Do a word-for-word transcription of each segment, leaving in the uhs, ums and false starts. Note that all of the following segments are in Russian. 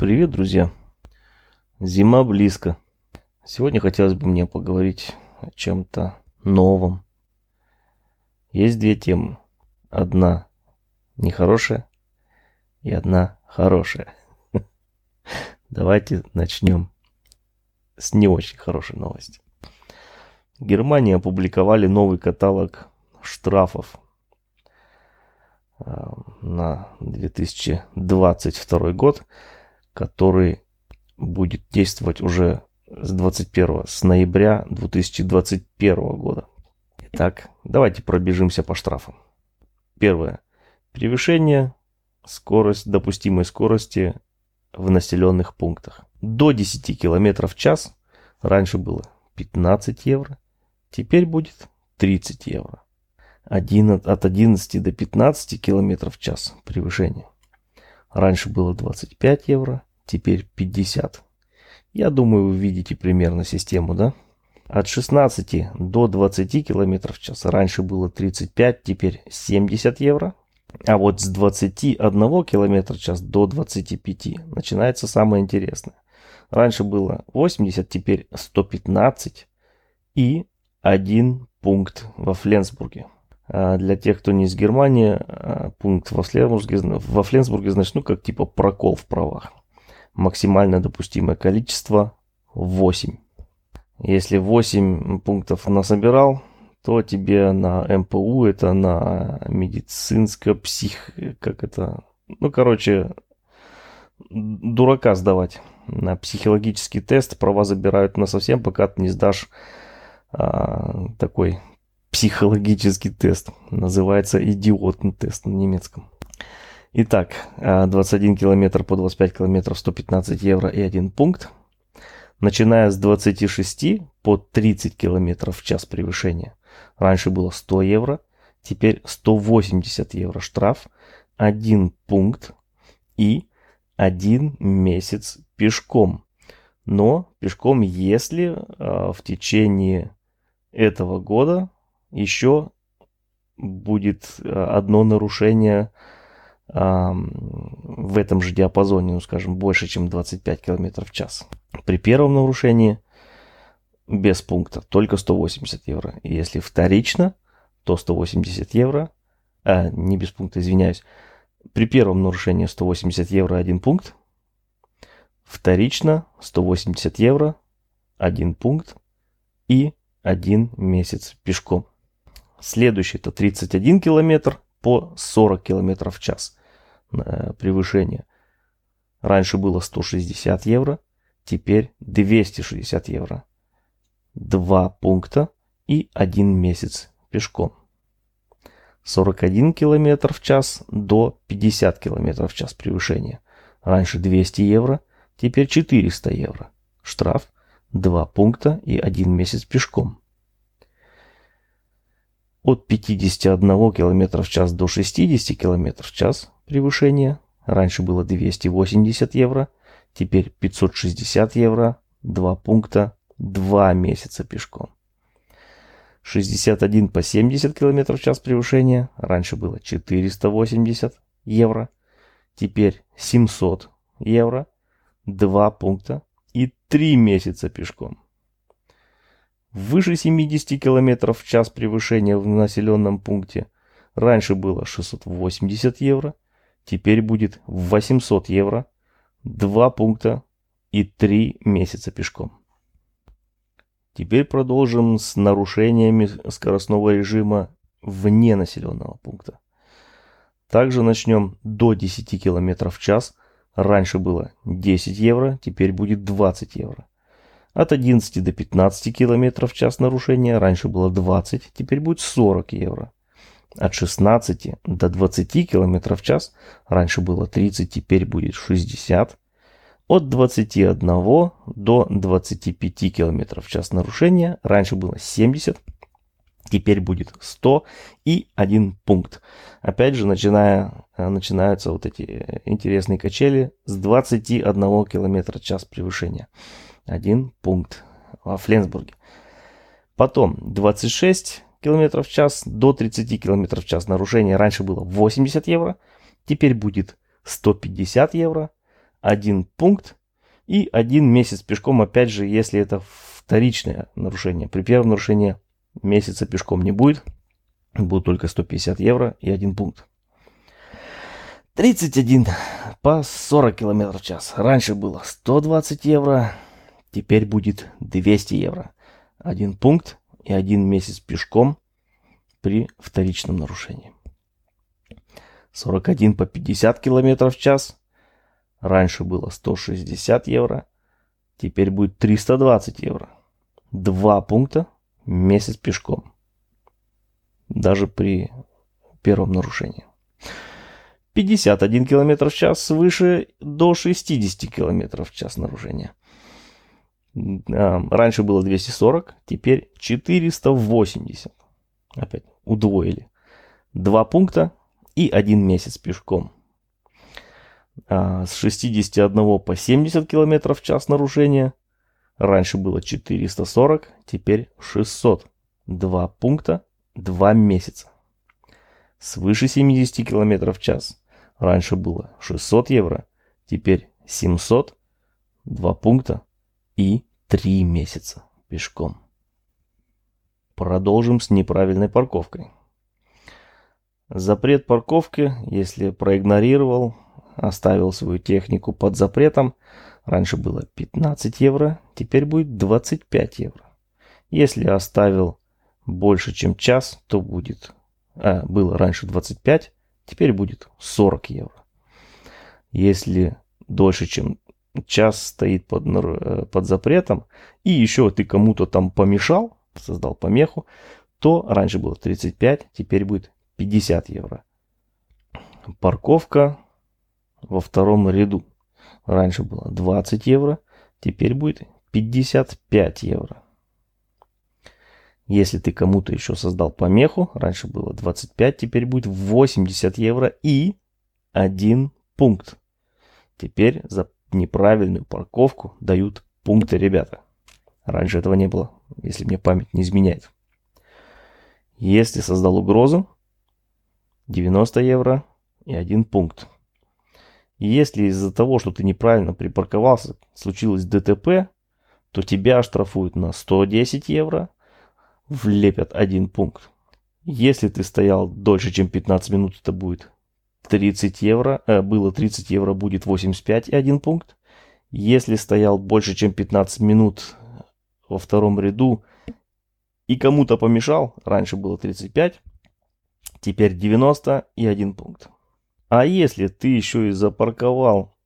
Привет, друзья! Зима близко. Сегодня хотелось бы мне поговорить о чем-то новом. Есть две темы. Одна нехорошая и одна хорошая. Давайте начнем с не очень хорошей новости. В Германии опубликовали новый каталог штрафов на две тысячи двадцать второй год, который будет действовать уже с двадцать первого, с ноября две тысячи двадцать первого года. Итак, давайте пробежимся по штрафам. Первое. Превышение скорость, допустимой скорости в населенных пунктах. До десяти километров в час. Раньше было пятнадцать евро. Теперь будет тридцать евро. От одиннадцати до пятнадцати километров в час превышение. Раньше было двадцать пять евро. Теперь пятьдесят. Я думаю, вы видите примерно систему, да? От шестнадцати до двадцати километров в час. Раньше было тридцать пять, теперь семьдесят евро. А вот с двадцати одного километра в час до двадцати пяти начинается самое интересное. Раньше было восемьдесят, теперь сто пятнадцать и один пункт во Фленсбурге. А для тех, кто не из Германии, пункт во Фленсбурге, во Фленсбурге значит, ну, как типа прокол в правах. Максимально допустимое количество восемь. Если восемь пунктов насобирал, то тебе на эм пэ у, это на медицинско псих... Как это? Ну, короче, дурака сдавать. На психологический тест права забирают насовсем, пока ты не сдашь а, такой психологический тест. Называется идиотный тест на немецком. Итак, двадцать один километр по двадцать пять километров сто пятнадцать евро и один пункт. Начиная с двадцати шести по тридцать километров в час превышения. Раньше было сто евро, теперь сто восемьдесят евро штраф, один пункт и один месяц пешком. Но пешком, если э, в течение этого года еще будет одно нарушение в этом же диапазоне, ну скажем, больше, чем двадцать пять километров в час. При первом нарушении без пункта только сто восемьдесят евро. И если вторично, то сто восемьдесят евро, а не без пункта, извиняюсь. При первом нарушении сто восемьдесят евро один пункт. Вторично сто восемьдесят евро один пункт и один месяц пешком. Следующий это тридцать один километр по сорок километров в час превышение. Раньше было сто шестьдесят евро, теперь двести шестьдесят евро. Два пункта и один месяц пешком. сорок один километр в час до пятидесяти километров в час превышения. Раньше двести евро, теперь четыреста евро. Штраф, два пункта и один месяц пешком. От пятидесяти одного километра в час до шестидесяти километров в час превышение. Раньше было двести восемьдесят евро, теперь пятьсот шестьдесят евро, два пункта, два месяца пешком. шестьдесят один по семьдесят километров в час превышение. Раньше было четыреста восемьдесят евро, теперь семьсот евро, два пункта и три месяца пешком. Выше семидесяти километров в час превышения в населенном пункте. Раньше было шестьсот восемьдесят евро, теперь будет восемьсот евро, два пункта и три месяца пешком. Теперь продолжим с нарушениями скоростного режима вне населенного пункта. Также начнем до десяти километров в час. Раньше было десять евро, теперь будет двадцать евро. От одиннадцати до пятнадцати километров в час нарушения. Раньше было двадцать, теперь будет сорок евро. От шестнадцати до двадцати километров в час. Раньше было тридцать, теперь будет шестьдесят. От двадцати одного до двадцати пяти километров в час нарушения. Раньше было семьдесят, теперь будет сто и один пункт. Опять же, начиная, начинаются вот эти интересные качели с двадцати одного километра в час превышения. Один пункт во Фленсбурге. Потом двадцать шесть километров в час до тридцати километров в час нарушение. Раньше было восемьдесят евро, теперь будет сто пятьдесят евро. один пункт и один месяц пешком, опять же, если это вторичное нарушение. При первом нарушении месяца пешком не будет, будет только сто пятьдесят евро и один пункт. тридцать один по сорок километров в час. Раньше было сто двадцать евро, теперь будет двести евро. Один пункт и один месяц пешком при вторичном нарушении. сорок один по пятьдесят километров в час. Раньше было сто шестьдесят евро, теперь будет триста двадцать евро. Два пункта, месяц пешком. Даже при первом нарушении. пятьдесят один километр в час свыше до шестьдесят километров в час нарушения. Раньше было двести сорок, теперь четыреста восемьдесят. Опять удвоили. Два пункта и один месяц пешком. С шестидесяти одного по семьдесят километров в час нарушения. Раньше было четыреста сорок, теперь шестьсот. Два пункта, два месяца. Свыше семидесяти километров в час. Раньше было шестьсот евро, теперь семьсот. Два пункта и три месяца пешком. Продолжим с неправильной парковкой. Запрет парковки, если проигнорировал, оставил свою технику под запретом. Раньше было пятнадцать евро, теперь будет двадцать пять евро. Если оставил больше, чем час, то будет... А, было раньше двадцать пять, теперь будет сорок евро. Если дольше, чем час стоит под, под запретом, и еще ты кому-то там помешал, создал помеху, то раньше было тридцать пять, теперь будет пятьдесят евро. Парковка во втором ряду. Раньше было двадцать евро, теперь будет пятьдесят пять евро. Если ты кому-то еще создал помеху, раньше было двадцать пять, теперь будет восемьдесят евро и один пункт. Теперь за неправильную парковку дают пункты, ребята. Раньше этого не было, если мне память не изменяет. Если создал угрозу, девяносто евро и один пункт. Если из-за того, что ты неправильно припарковался, случилось ДТП, то тебя оштрафуют на сто десять евро, влепят один пункт. Если ты стоял дольше, чем пятнадцать минут, это будет тридцать евро. Э, было тридцать евро, будет восемьдесят пять и один пункт. Если стоял больше, чем пятнадцать минут во втором ряду и кому-то помешал, раньше было тридцать пять, теперь девяносто и один пункт. А если ты еще и запарковал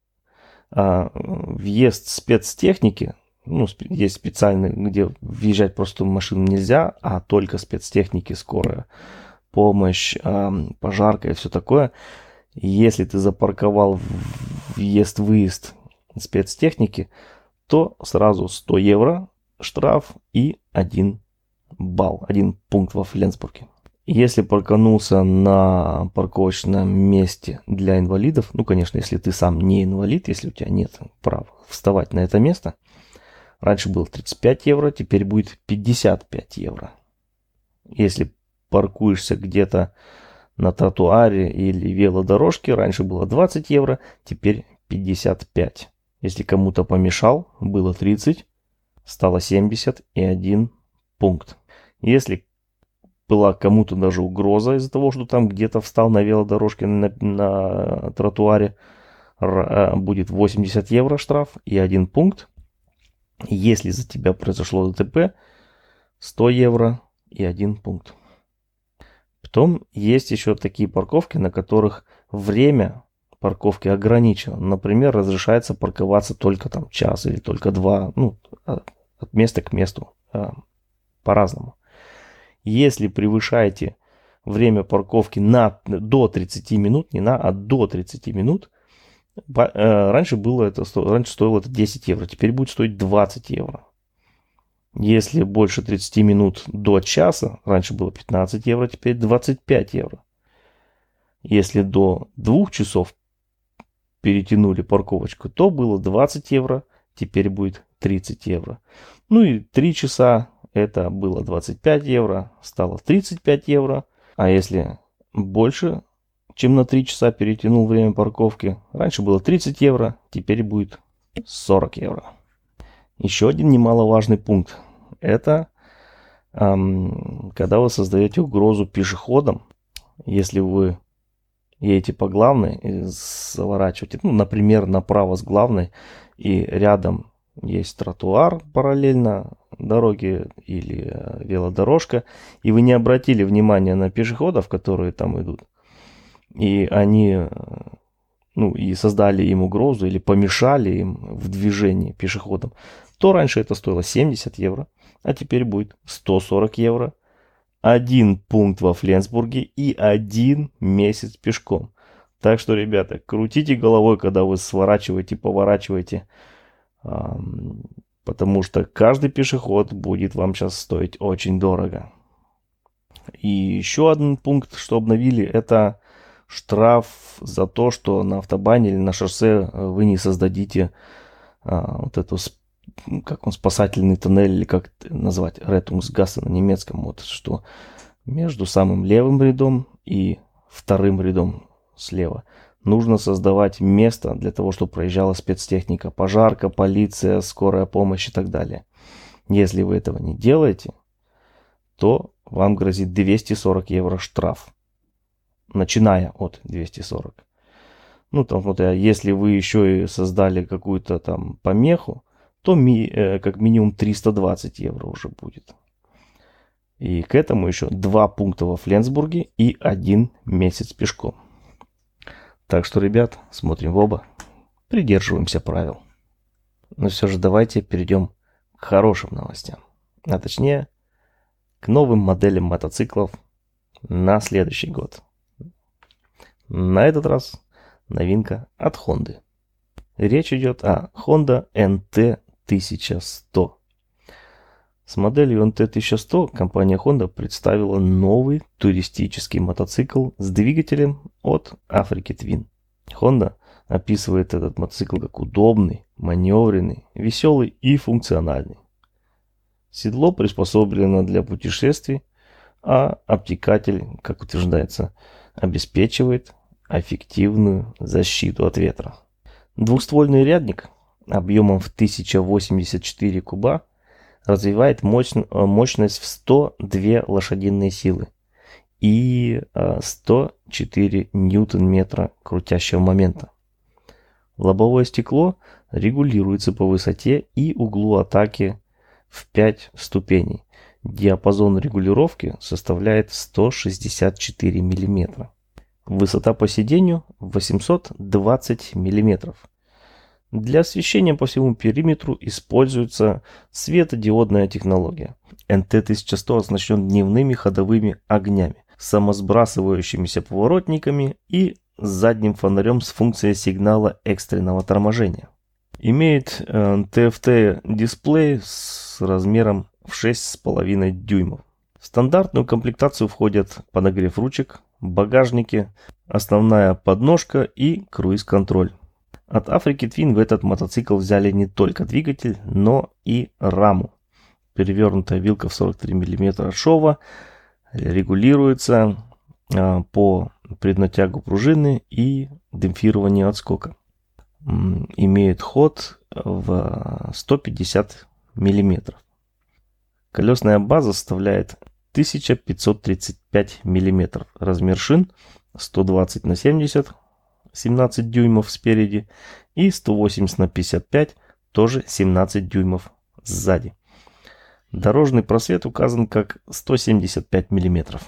а, въезд спецтехники, ну, есть специальный, где въезжать просто в машину нельзя, а только спецтехники, скорая помощь, а, пожарка и все такое. Если ты запарковал въезд-выезд спецтехники, то сразу сто евро штраф и один балл, один пункт во Фленсбурге. Если парканулся на парковочном месте для инвалидов, ну, конечно, если ты сам не инвалид, если у тебя нет права вставать на это место, раньше было тридцать пять евро, теперь будет пятьдесят пять евро. Если паркуешься где-то на тротуаре или велодорожке, раньше было двадцать евро, теперь пятьдесят пять. Если кому-то помешал, было тридцать, стало семьдесят и один пункт. Если была кому-то даже угроза из-за того, что там где-то встал на велодорожке на, на тротуаре, будет восемьдесят евро штраф и один пункт. Если за тебя произошло ДТП, сто евро и один пункт. Потом есть еще такие парковки, на которых время парковки ограничено. Например, разрешается парковаться только там час или только два, ну, от места к месту, по-разному. Если превышаете время парковки на, до тридцати минут, не на, а до тридцати минут, раньше было это, раньше стоило это десять евро, теперь будет стоить двадцать евро. Если больше тридцати минут до часа, раньше было пятнадцать евро, теперь двадцать пять евро. Если до двух часов перетянули парковочку, то было двадцать евро, теперь будет тридцать евро. Ну и три часа. Это было двадцать пять евро, стало тридцать пять евро. А если больше чем на три часа перетянул время парковки. Раньше было тридцать евро, теперь будет сорок евро. Еще один немаловажный пункт. Это эм, когда вы создаете угрозу пешеходам, если вы едете по главной и заворачиваете, ну, например, направо с главной, и рядом есть тротуар параллельно дороге или велодорожка, и вы не обратили внимания на пешеходов, которые там идут, и они, ну, и создали им угрозу или помешали им в движении пешеходам, то раньше это стоило семьдесят евро, а теперь будет сто сорок евро, один пункт во Фленсбурге и один месяц пешком. Так что, ребята, крутите головой, когда вы сворачиваете, поворачиваете, потому что каждый пешеход будет вам сейчас стоить очень дорого. И еще один пункт, что обновили, это штраф за то, что на автобане или на шоссе вы не создадите а, вот эту, как он, спасательный тоннель, или как это назвать, Rettungsgasse на немецком, вот, что между самым левым рядом и вторым рядом слева нужно создавать место для того, чтобы проезжала спецтехника, пожарка, полиция, скорая помощь и так далее. Если вы этого не делаете, то вам грозит двести сорок евро штраф, начиная от двухсот сорока. Ну, там, вот, если вы еще и создали какую-то там помеху, то ми, э, как минимум триста двадцать евро уже будет. И к этому еще два пункта во Фленсбурге и один месяц пешком. Так что, ребят, смотрим в оба, придерживаемся правил. Но все же давайте перейдем к хорошим новостям. А точнее, к новым моделям мотоциклов на следующий год. На этот раз новинка от Honda. Речь идет о Honda эн тэ тысяча сто. С моделью эн тэ тысяча сто компания Honda представила новый туристический мотоцикл с двигателем от Africa Twin. Honda описывает этот мотоцикл как удобный, маневренный, веселый и функциональный. Седло приспособлено для путешествий, а обтекатель, как утверждается, обеспечивает эффективную защиту от ветра. Двухствольный рядник объемом в тысяча восемьдесят четыре куба развивает мощность в сто две лошадиные силы и сто четыре ньютон-метра крутящего момента. Лобовое стекло регулируется по высоте и углу атаки в пять ступеней. Диапазон регулировки составляет сто шестьдесят четыре миллиметра. Высота по сиденью восемьсот двадцать миллиметров. Для освещения по всему периметру используется светодиодная технология. эн тэ тысяча сто оснащен дневными ходовыми огнями, самосбрасывающимися поворотниками и задним фонарем с функцией сигнала экстренного торможения. Имеет ти эф ти-дисплей с размером в шесть с половиной дюймов. В стандартную комплектацию входят подогрев ручек, багажники, основная подножка и круиз-контроль. От Africa Twin в этот мотоцикл взяли не только двигатель, но и раму. Перевернутая вилка в сорок три миллиметра шова регулируется а, по преднатягу пружины и демпфированию отскока. М, имеет ход в сто пятьдесят миллиметров. Колесная база составляет тысяча пятьсот тридцать пять миллиметров. Размер шин сто двадцать на семьдесят, семнадцать дюймов спереди, и сто восемьдесят на пятьдесят пять, тоже семнадцать дюймов сзади. Дорожный просвет указан как сто семьдесят пять миллиметров.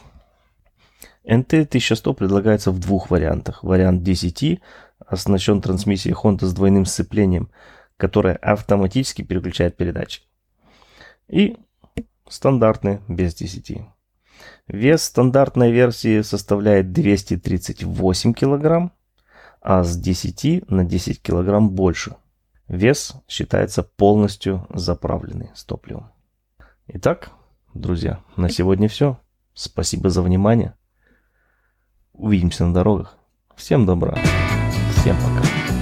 эн тэ тысяча сто предлагается в двух вариантах. Вариант ди си ти оснащен трансмиссией Honda с двойным сцеплением, которая автоматически переключает передачи. И стандартный без ди си ти. Вес стандартной версии составляет двести тридцать восемь килограмм, а с ди си ти на десять килограмм больше. Вес считается полностью заправленный с топливом. Итак, друзья, на сегодня все. Спасибо за внимание. Увидимся на дорогах. Всем добра. Всем пока.